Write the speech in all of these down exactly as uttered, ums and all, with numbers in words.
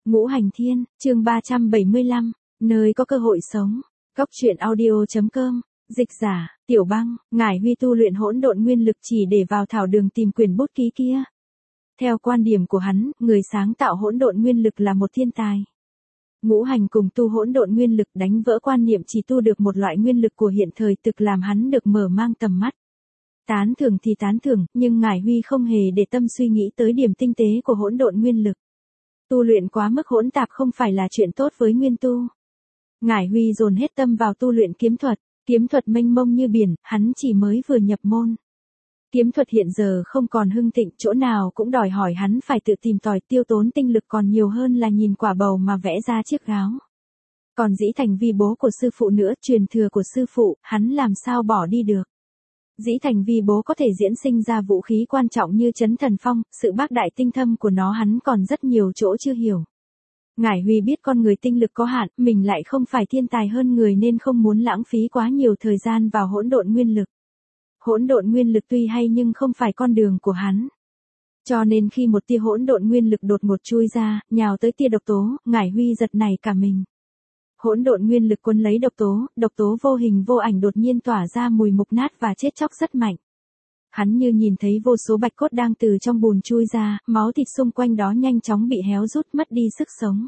Ngũ Hành Thiên, chương ba trăm bảy mươi lăm, nơi có cơ hội sống. Cóc truyện audio chấm com, dịch giả, Tiểu Băng, Ngải Huy tu luyện hỗn độn nguyên lực chỉ để vào thảo đường tìm quyển bút ký kia. Theo quan điểm của hắn, người sáng tạo hỗn độn nguyên lực là một thiên tài. Ngũ hành cùng tu hỗn độn nguyên lực đánh vỡ quan niệm chỉ tu được một loại nguyên lực của hiện thời, thực làm hắn được mở mang tầm mắt. Tán thưởng thì tán thưởng, nhưng Ngải Huy không hề để tâm suy nghĩ tới điểm tinh tế của hỗn độn nguyên lực. Tu luyện quá mức hỗn tạp không phải là chuyện tốt với nguyên tu. Ngải Huy dồn hết tâm vào tu luyện kiếm thuật, kiếm thuật mênh mông như biển, hắn chỉ mới vừa nhập môn. Kiếm thuật hiện giờ không còn hưng thịnh, chỗ nào cũng đòi hỏi hắn phải tự tìm tòi, tiêu tốn tinh lực còn nhiều hơn là nhìn quả bầu mà vẽ ra chiếc gáo. Còn Dĩ Thành Vi bố của sư phụ nữa, truyền thừa của sư phụ, hắn làm sao bỏ đi được. Dĩ Thành Vi bố có thể diễn sinh ra vũ khí quan trọng như Chấn Thần Phong, sự bác đại tinh thâm của nó hắn còn rất nhiều chỗ chưa hiểu. Ngải Huy biết con người tinh lực có hạn, mình lại không phải thiên tài hơn người nên không muốn lãng phí quá nhiều thời gian vào hỗn độn nguyên lực. Hỗn độn nguyên lực tuy hay nhưng không phải con đường của hắn. Cho nên khi một tia hỗn độn nguyên lực đột ngột chui ra, nhào tới tia độc tố, Ngải Huy giật nảy cả mình. Hỗn độn nguyên lực cuốn lấy độc tố, độc tố vô hình vô ảnh đột nhiên tỏa ra mùi mục nát và chết chóc rất mạnh. Hắn như nhìn thấy vô số bạch cốt đang từ trong bùn chui ra, máu thịt xung quanh đó nhanh chóng bị héo rút mất đi sức sống.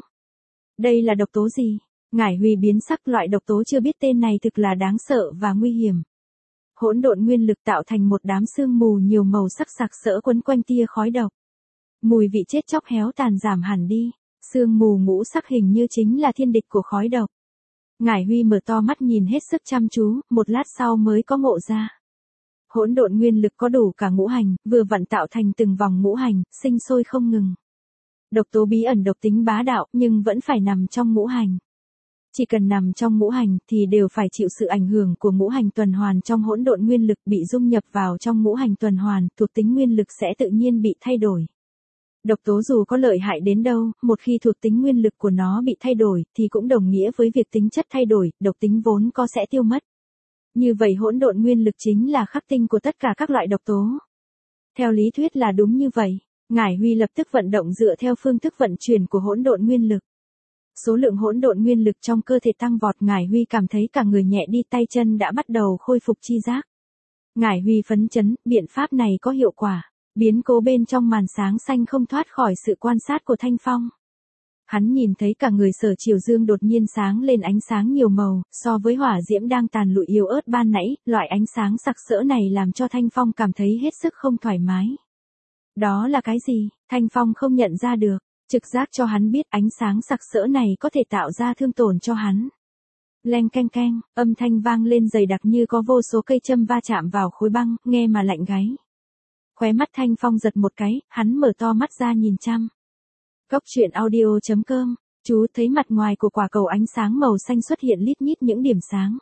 Đây là độc tố gì? Ngải Huy biến sắc, loại độc tố chưa biết tên này thực là đáng sợ và nguy hiểm. Hỗn độn nguyên lực tạo thành một đám sương mù nhiều màu sắc sặc sỡ quấn quanh tia khói độc. Mùi vị chết chóc héo tàn giảm hẳn đi, sương mù ngũ sắc hình như chính là thiên địch của khói độc. Ngải Huy mở to mắt nhìn hết sức chăm chú, một lát sau mới có ngộ ra. Hỗn độn nguyên lực có đủ cả ngũ hành, vừa vặn tạo thành từng vòng ngũ hành, sinh sôi không ngừng. Độc tố bí ẩn độc tính bá đạo, nhưng vẫn phải nằm trong ngũ hành. Chỉ cần nằm trong ngũ hành thì đều phải chịu sự ảnh hưởng của ngũ hành tuần hoàn trong hỗn độn nguyên lực, bị dung nhập vào trong ngũ hành tuần hoàn, thuộc tính nguyên lực sẽ tự nhiên bị thay đổi. Độc tố dù có lợi hại đến đâu, một khi thuộc tính nguyên lực của nó bị thay đổi thì cũng đồng nghĩa với việc tính chất thay đổi, độc tính vốn có sẽ tiêu mất. Như vậy hỗn độn nguyên lực chính là khắc tinh của tất cả các loại độc tố. Theo lý thuyết là đúng như vậy, Ngải Huy lập tức vận động dựa theo phương thức vận chuyển của hỗn độn nguyên lực. Số lượng hỗn độn nguyên lực trong cơ thể tăng vọt, Ngải Huy cảm thấy cả người nhẹ đi, tay chân đã bắt đầu khôi phục chi giác. Ngải Huy phấn chấn, biện pháp này có hiệu quả. Biến cố bên trong màn sáng xanh không thoát khỏi sự quan sát của Thanh Phong. Hắn nhìn thấy cả người Sở Triều Dương đột nhiên sáng lên ánh sáng nhiều màu, so với hỏa diễm đang tàn lụi yếu ớt ban nãy, loại ánh sáng sặc sỡ này làm cho Thanh Phong cảm thấy hết sức không thoải mái. Đó là cái gì? Thanh Phong không nhận ra được, trực giác cho hắn biết ánh sáng sặc sỡ này có thể tạo ra thương tổn cho hắn. Leng keng keng, âm thanh vang lên dày đặc như có vô số cây châm va chạm vào khối băng, nghe mà lạnh gáy. Khóe mắt Thanh Phong giật một cái, hắn mở to mắt ra nhìn chăm. Cóc truyện audio chấm com, chú thấy mặt ngoài của quả cầu ánh sáng màu xanh xuất hiện lít nhít những điểm sáng.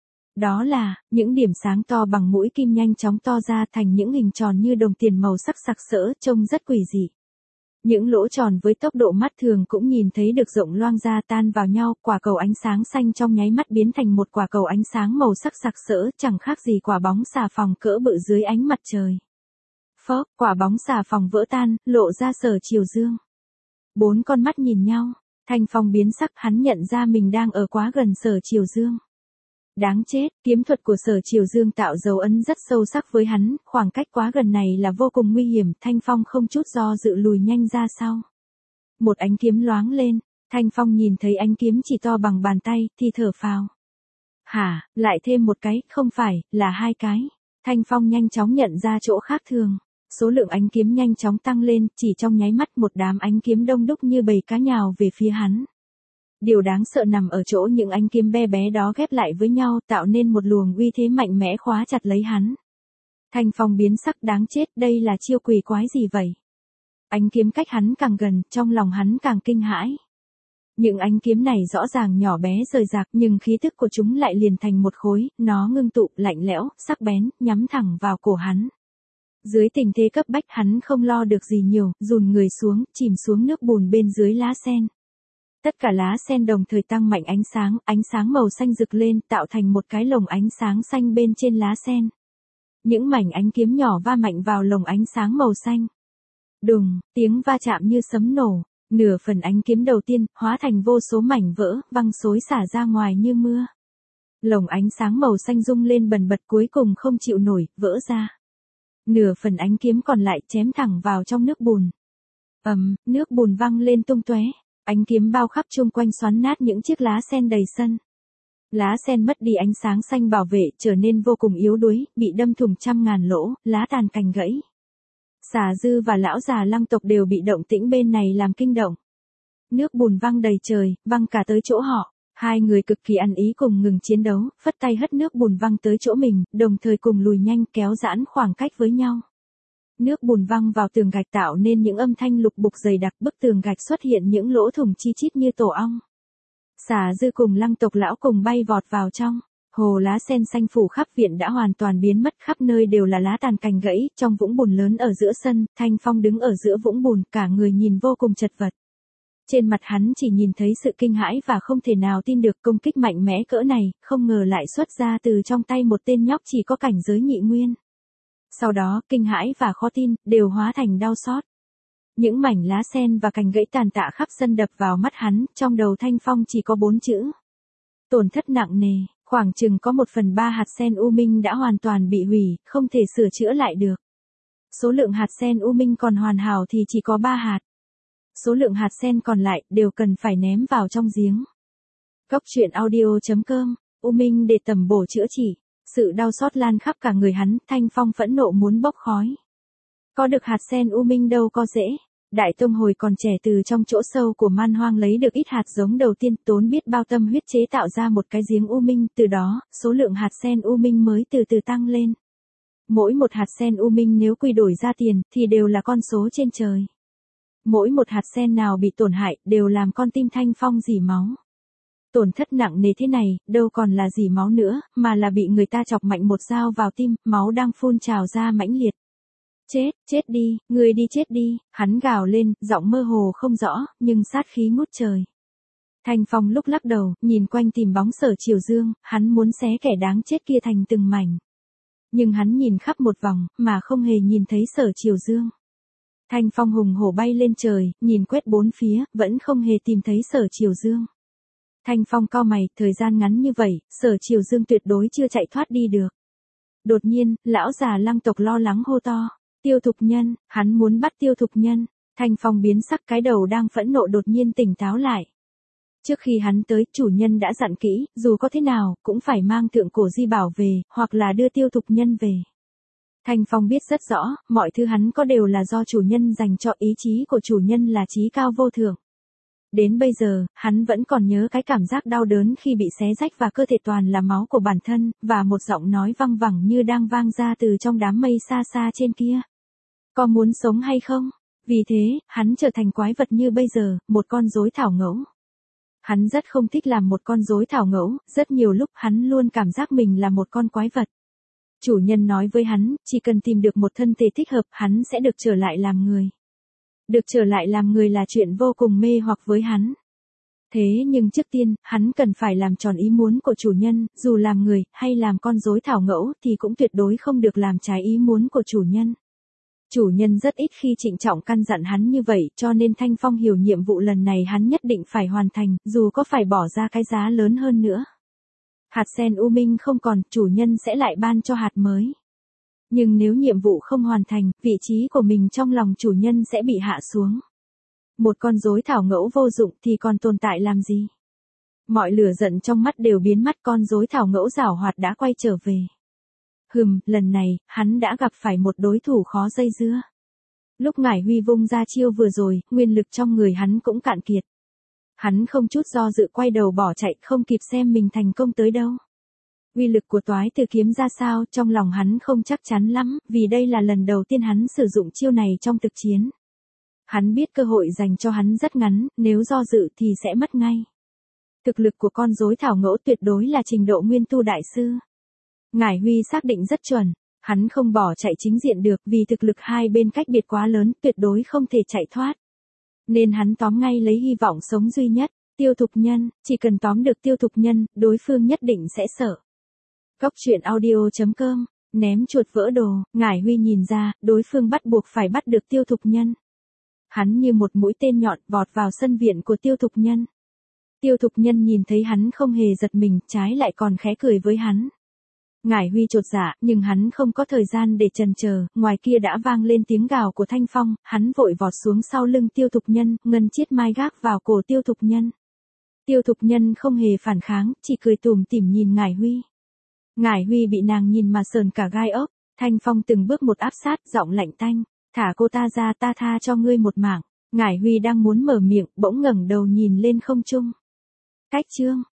Đó là, những điểm sáng to bằng mũi kim nhanh chóng to ra thành những hình tròn như đồng tiền màu sắc sặc sỡ, trông rất quỷ dị. Những lỗ tròn với tốc độ mắt thường cũng nhìn thấy được rộng loang ra, tan vào nhau, quả cầu ánh sáng xanh trong nháy mắt biến thành một quả cầu ánh sáng màu sắc sặc sỡ, chẳng khác gì quả bóng xà phòng cỡ bự dưới ánh mặt trời. Phốc, quả bóng xà phòng vỡ tan, lộ ra Sở Triều Dương. Bốn con mắt nhìn nhau, Thanh Phong biến sắc, hắn nhận ra mình đang ở quá gần Sở Triều Dương. Đáng chết, kiếm thuật của Sở Triều Dương tạo dấu ấn rất sâu sắc với hắn, khoảng cách quá gần này là vô cùng nguy hiểm, Thanh Phong không chút do dự lùi nhanh ra sau. Một ánh kiếm loáng lên, Thanh Phong nhìn thấy ánh kiếm chỉ to bằng bàn tay, thì thở phào. Hả, lại thêm một cái, không phải, là hai cái. Thanh Phong nhanh chóng nhận ra chỗ khác thường. Số lượng ánh kiếm nhanh chóng tăng lên, chỉ trong nháy mắt một đám ánh kiếm đông đúc như bầy cá nhào về phía hắn. Điều đáng sợ nằm ở chỗ những ánh kiếm bé bé đó ghép lại với nhau tạo nên một luồng uy thế mạnh mẽ khóa chặt lấy hắn. Thanh Phong biến sắc, đáng chết, đây là chiêu quỷ quái gì vậy? Ánh kiếm cách hắn càng gần, trong lòng hắn càng kinh hãi. Những ánh kiếm này rõ ràng nhỏ bé rời rạc nhưng khí tức của chúng lại liền thành một khối, nó ngưng tụ, lạnh lẽo, sắc bén, nhắm thẳng vào cổ hắn. Dưới tình thế cấp bách hắn không lo được gì nhiều, dùn người xuống, chìm xuống nước bùn bên dưới lá sen. Tất cả lá sen đồng thời tăng mạnh ánh sáng, ánh sáng màu xanh rực lên, tạo thành một cái lồng ánh sáng xanh bên trên lá sen. Những mảnh ánh kiếm nhỏ va mạnh vào lồng ánh sáng màu xanh. Đùng, tiếng va chạm như sấm nổ. Nửa phần ánh kiếm đầu tiên, hóa thành vô số mảnh vỡ, văng xối xả ra ngoài như mưa. Lồng ánh sáng màu xanh rung lên bần bật cuối cùng không chịu nổi, vỡ ra. Nửa phần ánh kiếm còn lại chém thẳng vào trong nước bùn. Ầm, nước bùn văng lên tung tóe, ánh kiếm bao khắp chung quanh xoắn nát những chiếc lá sen đầy sân. Lá sen mất đi ánh sáng xanh bảo vệ, trở nên vô cùng yếu đuối, bị đâm thủng trăm ngàn lỗ, lá tàn cành gãy. Xà Dư và lão già Lăng tộc đều bị động tĩnh bên này làm kinh động. Nước bùn văng đầy trời, văng cả tới chỗ họ. Hai người cực kỳ ăn ý cùng ngừng chiến đấu, phất tay hất nước bùn văng tới chỗ mình, đồng thời cùng lùi nhanh kéo giãn khoảng cách với nhau. Nước bùn văng vào tường gạch tạo nên những âm thanh lục bục dày đặc, bức tường gạch xuất hiện những lỗ thủng chi chít như tổ ong. Xà Dư cùng Lăng tộc lão cùng bay vọt vào trong. Hồ lá sen xanh phủ khắp viện đã hoàn toàn biến mất, khắp nơi đều là lá tàn cành gãy, trong vũng bùn lớn ở giữa sân, Thanh Phong đứng ở giữa vũng bùn, cả người nhìn vô cùng chật vật. Trên mặt hắn chỉ nhìn thấy sự kinh hãi và không thể nào tin được công kích mạnh mẽ cỡ này, không ngờ lại xuất ra từ trong tay một tên nhóc chỉ có cảnh giới nhị nguyên. Sau đó, kinh hãi và khó tin, đều hóa thành đau xót. Những mảnh lá sen và cành gãy tàn tạ khắp sân đập vào mắt hắn, trong đầu Thanh Phong chỉ có bốn chữ. Tổn thất nặng nề, khoảng chừng có một phần ba hạt sen U Minh đã hoàn toàn bị hủy, không thể sửa chữa lại được. Số lượng hạt sen U Minh còn hoàn hảo thì chỉ có ba hạt. Số lượng hạt sen còn lại đều cần phải ném vào trong giếng. Cốc truyện audio chấm com, U Minh để tầm bổ chữa trị. Sự đau xót lan khắp cả người hắn, Thanh Phong phẫn nộ muốn bốc khói. Có được hạt sen U Minh đâu có dễ. Đại Tông hồi còn trẻ từ trong chỗ sâu của man hoang lấy được ít hạt giống đầu tiên, tốn biết bao tâm huyết chế tạo ra một cái giếng U Minh, từ đó, số lượng hạt sen U Minh mới từ từ tăng lên. Mỗi một hạt sen U Minh nếu quy đổi ra tiền, thì đều là con số trên trời. Mỗi một hạt sen nào bị tổn hại, đều làm con tim Thanh Phong rỉ máu. Tổn thất nặng nề thế này, đâu còn là rỉ máu nữa, mà là bị người ta chọc mạnh một dao vào tim, máu đang phun trào ra mãnh liệt. Chết, chết đi, người đi chết đi, hắn gào lên, giọng mơ hồ không rõ, nhưng sát khí ngút trời. Thanh Phong lúc lắc đầu, nhìn quanh tìm bóng Sở Triều Dương, hắn muốn xé kẻ đáng chết kia thành từng mảnh. Nhưng hắn nhìn khắp một vòng, mà không hề nhìn thấy Sở Triều Dương. Thanh Phong hùng hổ bay lên trời, nhìn quét bốn phía, vẫn không hề tìm thấy Sở Triều Dương. Thanh Phong cau mày, thời gian ngắn như vậy, Sở Triều Dương tuyệt đối chưa chạy thoát đi được. Đột nhiên, lão già Lăng tộc lo lắng hô to. Tiêu Thục Nhân, hắn muốn bắt Tiêu Thục Nhân. Thanh Phong biến sắc, cái đầu đang phẫn nộ đột nhiên tỉnh táo lại. Trước khi hắn tới, chủ nhân đã dặn kỹ, dù có thế nào, cũng phải mang thượng cổ di bảo về, hoặc là đưa Tiêu Thục Nhân về. Thanh Phong biết rất rõ, mọi thứ hắn có đều là do chủ nhân dành cho, ý chí của chủ nhân là chí cao vô thượng. Đến bây giờ, hắn vẫn còn nhớ cái cảm giác đau đớn khi bị xé rách và cơ thể toàn là máu của bản thân, và một giọng nói văng vẳng như đang vang ra từ trong đám mây xa xa trên kia. Có muốn sống hay không? Vì thế, hắn trở thành quái vật như bây giờ, một con rối thảo ngẫu. Hắn rất không thích làm một con rối thảo ngẫu, rất nhiều lúc hắn luôn cảm giác mình là một con quái vật. Chủ nhân nói với hắn, chỉ cần tìm được một thân thể thích hợp, hắn sẽ được trở lại làm người. Được trở lại làm người là chuyện vô cùng mê hoặc với hắn. Thế nhưng trước tiên, hắn cần phải làm tròn ý muốn của chủ nhân, dù làm người, hay làm con rối thảo ngẫu, thì cũng tuyệt đối không được làm trái ý muốn của chủ nhân. Chủ nhân rất ít khi trịnh trọng căn dặn hắn như vậy, cho nên Thanh Phong hiểu nhiệm vụ lần này hắn nhất định phải hoàn thành, dù có phải bỏ ra cái giá lớn hơn nữa. Hạt sen U Minh không còn, chủ nhân sẽ lại ban cho hạt mới. Nhưng nếu nhiệm vụ không hoàn thành, vị trí của mình trong lòng chủ nhân sẽ bị hạ xuống. Một con rối thảo ngẫu vô dụng thì còn tồn tại làm gì? Mọi lửa giận trong mắt đều biến mất, con rối thảo ngẫu giảo hoạt đã quay trở về. Hừm, lần này, hắn đã gặp phải một đối thủ khó dây dưa. Lúc Ngải Huy vung ra chiêu vừa rồi, nguyên lực trong người hắn cũng cạn kiệt. Hắn không chút do dự quay đầu bỏ chạy, không kịp xem mình thành công tới đâu. Uy lực của toái từ kiếm ra sao, trong lòng hắn không chắc chắn lắm, vì đây là lần đầu tiên hắn sử dụng chiêu này trong thực chiến. Hắn biết cơ hội dành cho hắn rất ngắn, nếu do dự thì sẽ mất ngay. Thực lực của con rối thảo ngẫu tuyệt đối là trình độ nguyên tu đại sư. Ngải Huy xác định rất chuẩn, hắn không bỏ chạy chính diện được vì thực lực hai bên cách biệt quá lớn, tuyệt đối không thể chạy thoát. Nên hắn tóm ngay lấy hy vọng sống duy nhất, Tiêu Thục Nhân, chỉ cần tóm được Tiêu Thục Nhân, đối phương nhất định sẽ sợ. Cốc truyện audio chấm com, ném chuột vỡ đồ, Ngải Huy nhìn ra, đối phương bắt buộc phải bắt được Tiêu Thục Nhân. Hắn như một mũi tên nhọn vọt vào sân viện của Tiêu Thục Nhân. Tiêu Thục Nhân nhìn thấy hắn không hề giật mình, trái lại còn khẽ cười với hắn. Ngải Huy chột dạ, nhưng hắn không có thời gian để chần chờ, ngoài kia đã vang lên tiếng gào của Thanh Phong, hắn vội vọt xuống sau lưng Tiêu Thục Nhân, ngân chiết mai gác vào cổ Tiêu Thục Nhân. Tiêu Thục Nhân không hề phản kháng, chỉ cười tủm tỉm nhìn Ngải Huy. Ngải Huy bị nàng nhìn mà sờn cả gai ốc. Thanh Phong từng bước một áp sát, giọng lạnh tanh, thả cô ta ra, ta tha cho ngươi một mạng. Ngải Huy đang muốn mở miệng, bỗng ngẩng đầu nhìn lên không trung. Cách chương